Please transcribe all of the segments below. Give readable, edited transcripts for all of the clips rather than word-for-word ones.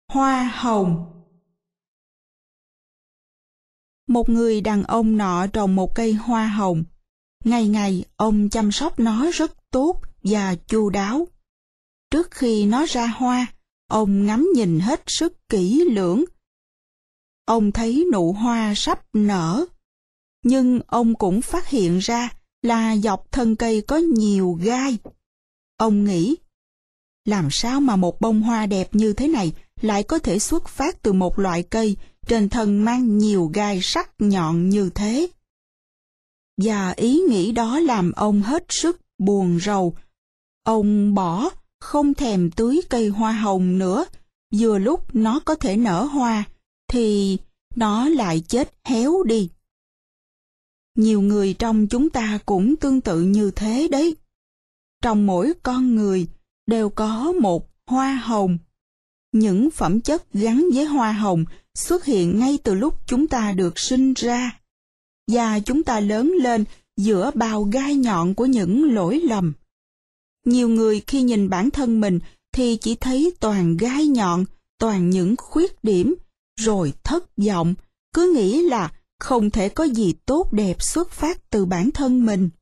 Hoa hồng. Một người đàn ông nọ trồng một cây hoa hồng. Ngày ngày ông chăm sóc nó rất tốt và chu đáo. Trước khi nó ra hoa, ông ngắm nhìn hết sức kỹ lưỡng. Ông thấy nụ hoa sắp nở, nhưng ông cũng phát hiện ra là dọc thân cây có nhiều gai. Ông nghĩ, làm sao mà một bông hoa đẹp như thế này lại có thể xuất phát từ một loại cây trên thân mang nhiều gai sắc nhọn như thế? Và ý nghĩ đó làm ông hết sức buồn rầu. Ông bỏ, không thèm tưới cây hoa hồng nữa. Vừa lúc nó có thể nở hoa, thì nó lại chết héo đi. Nhiều người trong chúng ta cũng tương tự như thế đấy. Trong mỗi con người đều có một hoa hồng. Những phẩm chất gắn với hoa hồng xuất hiện ngay từ lúc chúng ta được sinh ra, và chúng ta lớn lên giữa bao gai nhọn của những lỗi lầm. Nhiều người khi nhìn bản thân mình thì chỉ thấy toàn gai nhọn, toàn những khuyết điểm, rồi thất vọng, cứ nghĩ là không thể có gì tốt đẹp xuất phát từ bản thân mình.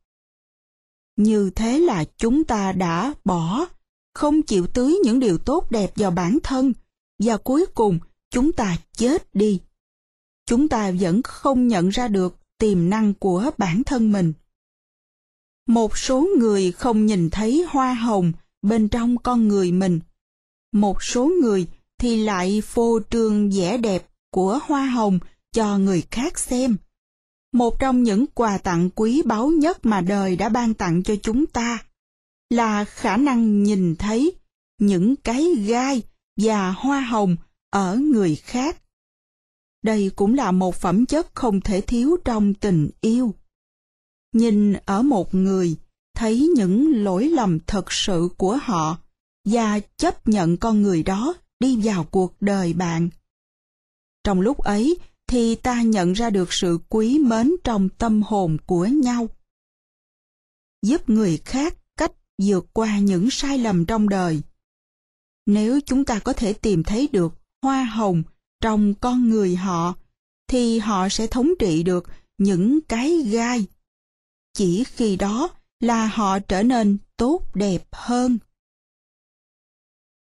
Như thế là chúng ta đã bỏ, không chịu tưới những điều tốt đẹp vào bản thân, và cuối cùng chúng ta chết đi. Chúng ta vẫn không nhận ra được tiềm năng của bản thân mình. Một số người không nhìn thấy hoa hồng bên trong con người mình. Một số người thì lại phô trương vẻ đẹp của hoa hồng cho người khác xem. Một trong những quà tặng quý báu nhất mà đời đã ban tặng cho chúng ta là khả năng nhìn thấy những cái gai và hoa hồng ở người khác. Đây cũng là một phẩm chất không thể thiếu trong tình yêu. Nhìn ở một người, thấy những lỗi lầm thật sự của họ và chấp nhận con người đó đi vào cuộc đời bạn. Trong lúc ấy thì ta nhận ra được sự quý mến trong tâm hồn của nhau. Giúp người khác cách vượt qua những sai lầm trong đời. Nếu chúng ta có thể tìm thấy được hoa hồng trong con người họ, thì họ sẽ thống trị được những cái gai. Chỉ khi đó là họ trở nên tốt đẹp hơn.